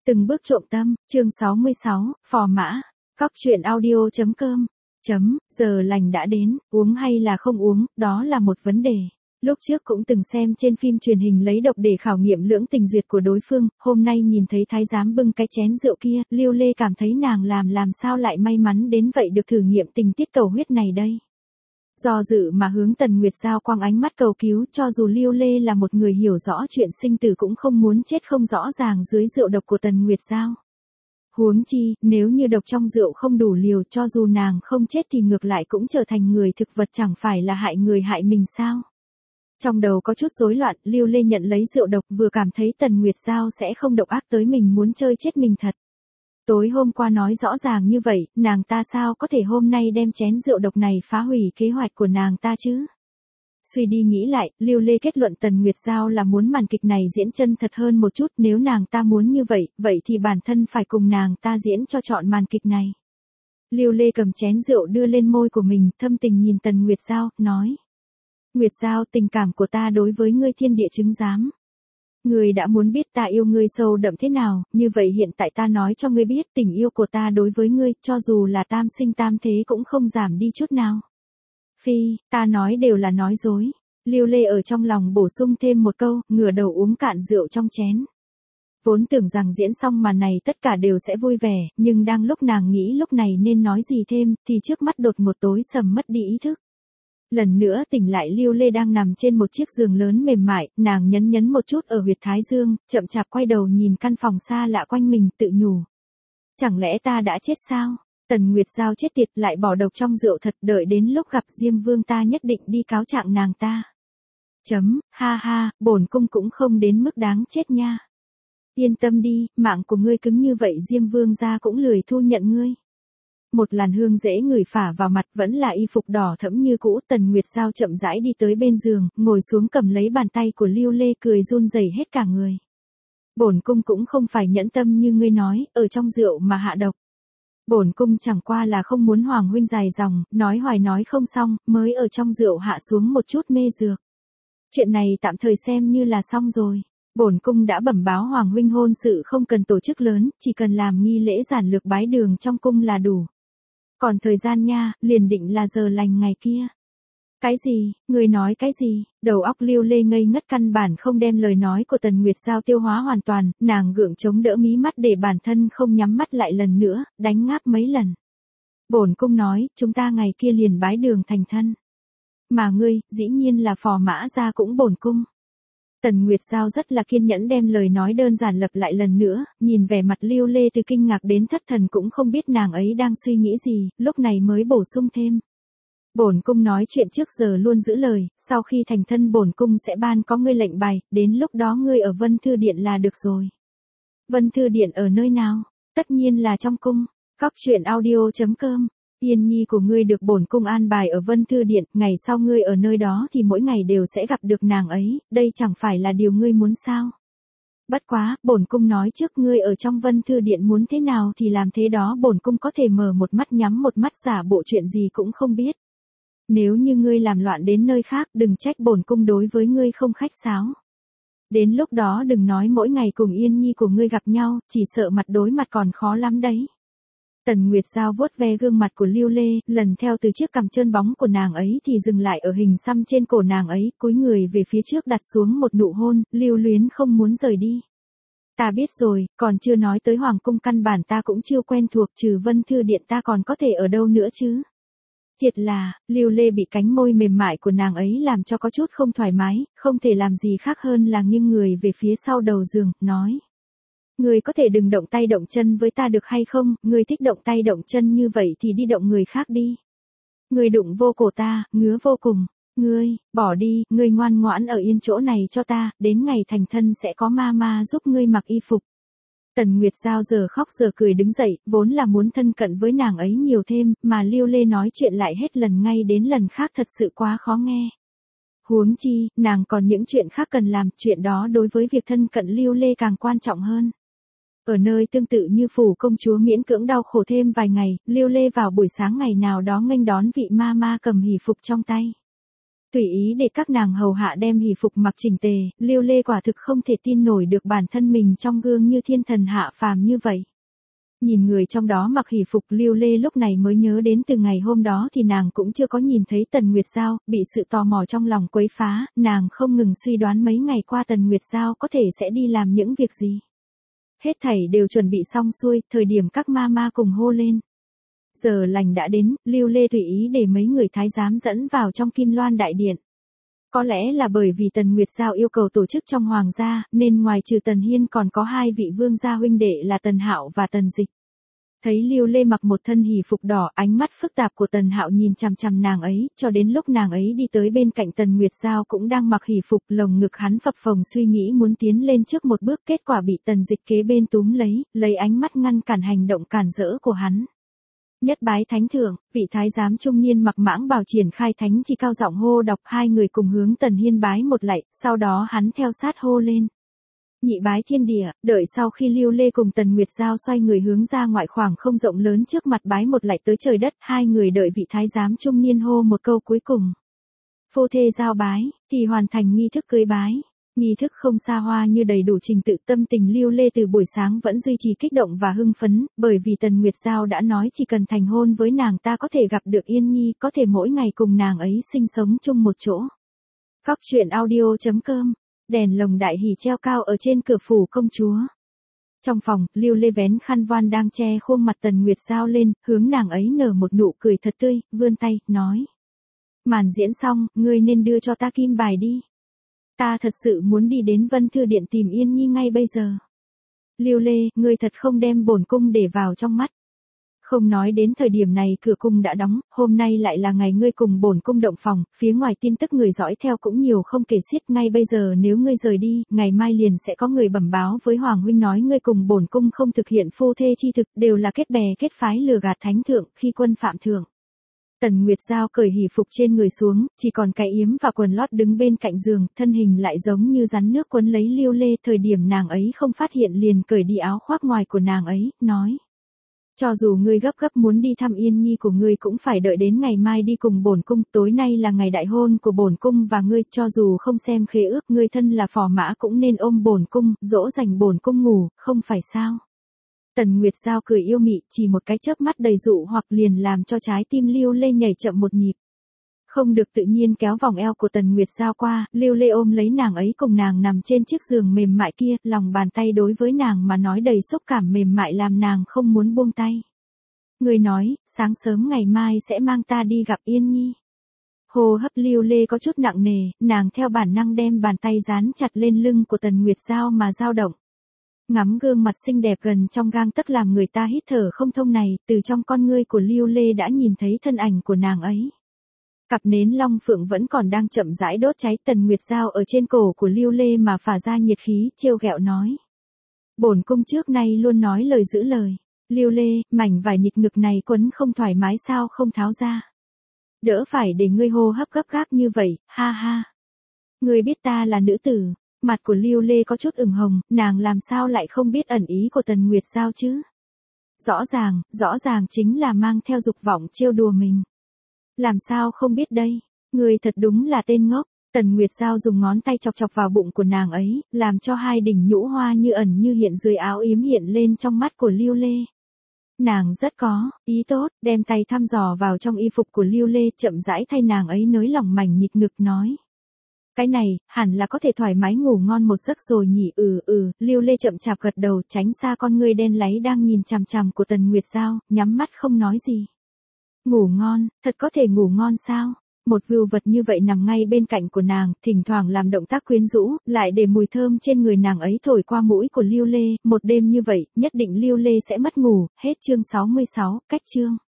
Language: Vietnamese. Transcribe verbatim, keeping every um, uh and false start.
Từng bước trộm tâm, chương sáu mươi sáu, phò mã, cóc truyện audio chấm com, chấm, giờ lành đã đến, uống hay là không uống, đó là một vấn đề. Lúc trước cũng từng xem trên phim truyền hình lấy độc để khảo nghiệm lưỡng tình duyệt của đối phương, hôm nay nhìn thấy thái giám bưng cái chén rượu kia, Lưu Lê cảm thấy nàng làm làm sao lại may mắn đến vậy được thử nghiệm tình tiết cầu huyết này đây. Do dự mà hướng Tần Nguyệt Giao quăng ánh mắt cầu cứu, cho dù Lưu Lê là một người hiểu rõ chuyện sinh tử cũng không muốn chết không rõ ràng dưới rượu độc của Tần Nguyệt Giao. Huống chi, nếu như độc trong rượu không đủ liều, cho dù nàng không chết thì ngược lại cũng trở thành người thực vật, chẳng phải là hại người hại mình sao? Trong đầu có chút rối loạn, Lưu Lê nhận lấy rượu độc, vừa cảm thấy Tần Nguyệt Giao sẽ không độc ác tới mình muốn chơi chết mình thật. Tối hôm qua nói rõ ràng như vậy, nàng ta sao có thể hôm nay đem chén rượu độc này phá hủy kế hoạch của nàng ta chứ? Suy đi nghĩ lại, Lưu Lê kết luận Tần Nguyệt Giao là muốn màn kịch này diễn chân thật hơn một chút, nếu nàng ta muốn như vậy, vậy thì bản thân phải cùng nàng ta diễn cho trọn màn kịch này. Lưu Lê cầm chén rượu đưa lên môi của mình, thâm tình nhìn Tần Nguyệt Giao, nói. Nguyệt Giao, tình cảm của ta đối với ngươi thiên địa chứng giám. Ngươi đã muốn biết ta yêu ngươi sâu đậm thế nào, như vậy hiện tại ta nói cho ngươi biết tình yêu của ta đối với ngươi, cho dù là tam sinh tam thế cũng không giảm đi chút nào. Phi, ta nói đều là nói dối. Lưu Lê ở trong lòng bổ sung thêm một câu, ngửa đầu uống cạn rượu trong chén. Vốn tưởng rằng diễn xong màn này tất cả đều sẽ vui vẻ, nhưng đang lúc nàng nghĩ lúc này nên nói gì thêm, thì trước mắt đột một tối sầm mất đi ý thức. Lần nữa tỉnh lại, Lưu Lê đang nằm trên một chiếc giường lớn mềm mại, nàng nhấn nhấn một chút ở huyệt thái dương, chậm chạp quay đầu nhìn căn phòng xa lạ quanh mình, tự nhủ. Chẳng lẽ ta đã chết sao? Tần Nguyệt Giao chết tiệt, lại bỏ độc trong rượu thật, đợi đến lúc gặp Diêm Vương ta nhất định đi cáo trạng nàng ta. Chấm, ha ha, bổn cung cũng không đến mức đáng chết nha. Yên tâm đi, mạng của ngươi cứng như vậy Diêm Vương gia cũng lười thu nhận ngươi. Một làn hương dễ ngửi phả vào mặt, vẫn là y phục đỏ thẫm như cũ. Tần Nguyệt Giao chậm rãi đi tới bên giường, ngồi xuống cầm lấy bàn tay của Lưu Lê, cười run rẩy hết cả người. Bổn cung cũng không phải nhẫn tâm như ngươi nói, ở trong rượu mà hạ độc. Bổn cung chẳng qua là không muốn Hoàng huynh dài dòng, nói hoài nói không xong, mới ở trong rượu hạ xuống một chút mê dược. Chuyện này tạm thời xem như là xong rồi. Bổn cung đã bẩm báo Hoàng huynh hôn sự không cần tổ chức lớn, chỉ cần làm nghi lễ giản lược bái đường trong cung là đủ. Còn thời gian nha, liền định là giờ lành ngày kia. Cái gì, người nói cái gì? Đầu óc Lưu Lê ngây ngất, căn bản không đem lời nói của Tần Nguyệt Giao tiêu hóa hoàn toàn, nàng gượng chống đỡ mí mắt để bản thân không nhắm mắt lại lần nữa, đánh ngáp mấy lần. Bổn cung nói, chúng ta ngày kia liền bái đường thành thân. Mà ngươi, dĩ nhiên là phò mã gia cũng bổn cung. Tần Nguyệt Giao rất là kiên nhẫn đem lời nói đơn giản lặp lại lần nữa, nhìn vẻ mặt Lưu Lê từ kinh ngạc đến thất thần cũng không biết nàng ấy đang suy nghĩ gì, lúc này mới bổ sung thêm. Bổn cung nói chuyện trước giờ luôn giữ lời, sau khi thành thân bổn cung sẽ ban có ngươi lệnh bài, đến lúc đó ngươi ở Vân Thư Điện là được rồi. Vân Thư Điện ở nơi nào? Tất nhiên là trong cung. Cóc truyện audio chấm com. Yên nhi của ngươi được bổn cung an bài ở Vân Thư Điện, ngày sau ngươi ở nơi đó thì mỗi ngày đều sẽ gặp được nàng ấy, đây chẳng phải là điều ngươi muốn sao? Bất quá, bổn cung nói trước, ngươi ở trong Vân Thư Điện muốn thế nào thì làm thế đó, bổn cung có thể mở một mắt nhắm một mắt, giả bộ chuyện gì cũng không biết. Nếu như ngươi làm loạn đến nơi khác, đừng trách bổn cung đối với ngươi không khách sáo. Đến lúc đó đừng nói mỗi ngày cùng Yên nhi của ngươi gặp nhau, chỉ sợ mặt đối mặt còn khó lắm đấy. Tần Nguyệt Giao vuốt ve gương mặt của Lưu Lê, lần theo từ chiếc cằm trơn bóng của nàng ấy thì dừng lại ở hình xăm trên cổ nàng ấy, cúi người về phía trước đặt xuống một nụ hôn, lưu luyến không muốn rời đi. Ta biết rồi, còn chưa nói tới Hoàng cung, căn bản ta cũng chưa quen thuộc, trừ Vân Thư Điện ta còn có thể ở đâu nữa chứ? Thiệt là, Lưu Lê bị cánh môi mềm mại của nàng ấy làm cho có chút không thoải mái, không thể làm gì khác hơn là nghiêng người về phía sau đầu giường, nói. Ngươi có thể đừng động tay động chân với ta được hay không, ngươi thích động tay động chân như vậy thì đi động người khác đi. Ngươi đụng vô cổ ta, ngứa vô cùng. Ngươi, bỏ đi, ngươi ngoan ngoãn ở yên chỗ này cho ta, đến ngày thành thân sẽ có ma ma giúp ngươi mặc y phục. Tần Nguyệt Giao giờ khóc giờ cười đứng dậy, vốn là muốn thân cận với nàng ấy nhiều thêm, mà Lưu Lê nói chuyện lại hết lần ngay đến lần khác thật sự quá khó nghe. Huống chi, nàng còn những chuyện khác cần làm, chuyện đó đối với việc thân cận Lưu Lê càng quan trọng hơn. Ở nơi tương tự như phủ công chúa miễn cưỡng đau khổ thêm vài ngày, Lưu Lê vào buổi sáng ngày nào đó nghênh đón vị ma ma cầm hỷ phục trong tay. Tùy ý để các nàng hầu hạ đem hỷ phục mặc chỉnh tề, Lưu Lê quả thực không thể tin nổi được bản thân mình trong gương như thiên thần hạ phàm như vậy. Nhìn người trong đó mặc hỷ phục, Lưu Lê lúc này mới nhớ đến từ ngày hôm đó thì nàng cũng chưa có nhìn thấy Tần Nguyệt Giao, bị sự tò mò trong lòng quấy phá, nàng không ngừng suy đoán mấy ngày qua Tần Nguyệt Giao có thể sẽ đi làm những việc gì. Hết thảy đều chuẩn bị xong xuôi, thời điểm các ma ma cùng hô lên. Giờ lành đã đến, Lưu Lê tùy ý để mấy người thái giám dẫn vào trong Kim Loan đại điện. Có lẽ là bởi vì Tần Nguyệt Giao yêu cầu tổ chức trong hoàng gia, nên ngoài trừ Tần Hiên còn có hai vị vương gia huynh đệ là Tần Hạo và Tần Dịch. Thấy Lưu Lê mặc một thân hỷ phục đỏ, ánh mắt phức tạp của Tần Hạo nhìn chằm chằm nàng ấy, cho đến lúc nàng ấy đi tới bên cạnh Tần Nguyệt Giao cũng đang mặc hỷ phục, lồng ngực hắn phập phồng suy nghĩ muốn tiến lên trước một bước, kết quả bị Tần Dịch kế bên túm lấy, lấy ánh mắt ngăn cản hành động cản rỡ của hắn. Nhất bái thánh thượng, vị thái giám trung niên mặc mãng bào triển khai thánh chỉ cao giọng hô đọc, hai người cùng hướng Tần Hiên bái một lạy, sau đó hắn theo sát hô lên. Nhị bái thiên địa, đợi sau khi Lưu Lê cùng Tần Nguyệt Giao xoay người hướng ra ngoại khoảng không rộng lớn trước mặt bái một lạy tới trời đất, hai người đợi vị thái giám trung niên hô một câu cuối cùng. Phu thê giao bái, thì hoàn thành nghi thức cưới bái. Nghi thức không xa hoa như đầy đủ trình tự, tâm tình Lưu Lê từ buổi sáng vẫn duy trì kích động và hưng phấn, bởi vì Tần Nguyệt Giao đã nói chỉ cần thành hôn với nàng ta có thể gặp được Yên Nhi, có thể mỗi ngày cùng nàng ấy sinh sống chung một chỗ. Cóc truyện audio chấm com, đèn lồng đại hỷ treo cao ở trên cửa phủ công chúa. Trong phòng, Lưu Lê vén khăn voan đang che khuôn mặt Tần Nguyệt Giao lên, hướng nàng ấy nở một nụ cười thật tươi, vươn tay, nói. Màn diễn xong, ngươi nên đưa cho ta kim bài đi. Ta thật sự muốn đi đến Vân Thư Điện tìm Yên Nhi ngay bây giờ. Lưu Lê, ngươi thật không đem bổn cung để vào trong mắt. Không nói đến thời điểm này cửa cung đã đóng, hôm nay lại là ngày ngươi cùng bổn cung động phòng, phía ngoài tin tức người dõi theo cũng nhiều không kể xiết, ngay bây giờ nếu ngươi rời đi, ngày mai liền sẽ có người bẩm báo với Hoàng huynh nói ngươi cùng bổn cung không thực hiện phu thê chi thực, đều là kết bè kết phái lừa gạt thánh thượng, khi quân phạm thượng. Tần Nguyệt Giao cởi hỷ phục trên người xuống, chỉ còn cái yếm và quần lót đứng bên cạnh giường, thân hình lại giống như rắn nước quấn lấy Lưu Lê, thời điểm nàng ấy không phát hiện liền cởi đi áo khoác ngoài của nàng ấy, nói. Cho dù ngươi gấp gấp muốn đi thăm Yên Nhi của ngươi cũng phải đợi đến ngày mai đi cùng bổn cung, tối nay là ngày đại hôn của bổn cung và ngươi, cho dù không xem khế ước, ngươi thân là phò mã cũng nên ôm bổn cung, dỗ dành bổn cung ngủ, không phải sao? Tần Nguyệt Giao cười yêu mị, chỉ một cái chớp mắt đầy dụ hoặc liền làm cho trái tim Lưu Lê nhảy chậm một nhịp. Không được tự nhiên kéo vòng eo của Tần Nguyệt Giao qua, Lưu Lê ôm lấy nàng ấy cùng nàng nằm trên chiếc giường mềm mại kia, lòng bàn tay đối với nàng mà nói đầy xúc cảm mềm mại làm nàng không muốn buông tay. Người nói, sáng sớm ngày mai sẽ mang ta đi gặp Yên Nhi. Hô hấp Lưu Lê có chút nặng nề, nàng theo bản năng đem bàn tay dán chặt lên lưng của Tần Nguyệt Giao mà dao động. Ngắm gương mặt xinh đẹp gần trong gang tấc làm người ta hít thở không thông này, từ trong con ngươi của Lưu Lê đã nhìn thấy thân ảnh của nàng ấy. Cặp nến long phượng vẫn còn đang chậm rãi đốt cháy, Tần Nguyệt Giao ở trên cổ của Lưu Lê mà phả ra nhiệt khí, trêu ghẹo nói. Bổn cung trước nay luôn nói lời giữ lời. Lưu Lê, mảnh vải nhịt ngực này quấn không thoải mái sao không tháo ra. Đỡ phải để ngươi hô hấp gấp gáp như vậy, ha ha. Ngươi biết ta là nữ tử. Mặt của Lưu Lê có chút ửng hồng, nàng làm sao lại không biết ẩn ý của Tần Nguyệt Giao chứ? Rõ ràng, rõ ràng chính là mang theo dục vọng trêu đùa mình. Làm sao không biết đây? Người thật đúng là tên ngốc. Tần Nguyệt Giao dùng ngón tay chọc chọc vào bụng của nàng ấy, làm cho hai đỉnh nhũ hoa như ẩn như hiện dưới áo yếm hiện lên trong mắt của Lưu Lê. Nàng rất có ý tốt, đem tay thăm dò vào trong y phục của Lưu Lê, chậm rãi thay nàng ấy nới lỏng mảnh nhịt ngực nói. Cái này, hẳn là có thể thoải mái ngủ ngon một giấc rồi nhỉ. Ừ ừ, Lưu Lê chậm chạp gật đầu, tránh xa con ngươi đen láy đang nhìn chằm chằm của Tần Nguyệt Giao, nhắm mắt không nói gì. Ngủ ngon, thật có thể ngủ ngon sao? Một vưu vật như vậy nằm ngay bên cạnh của nàng, thỉnh thoảng làm động tác quyến rũ, lại để mùi thơm trên người nàng ấy thổi qua mũi của Lưu Lê, một đêm như vậy, nhất định Lưu Lê sẽ mất ngủ. Hết chương sáu mươi sáu, cách chương.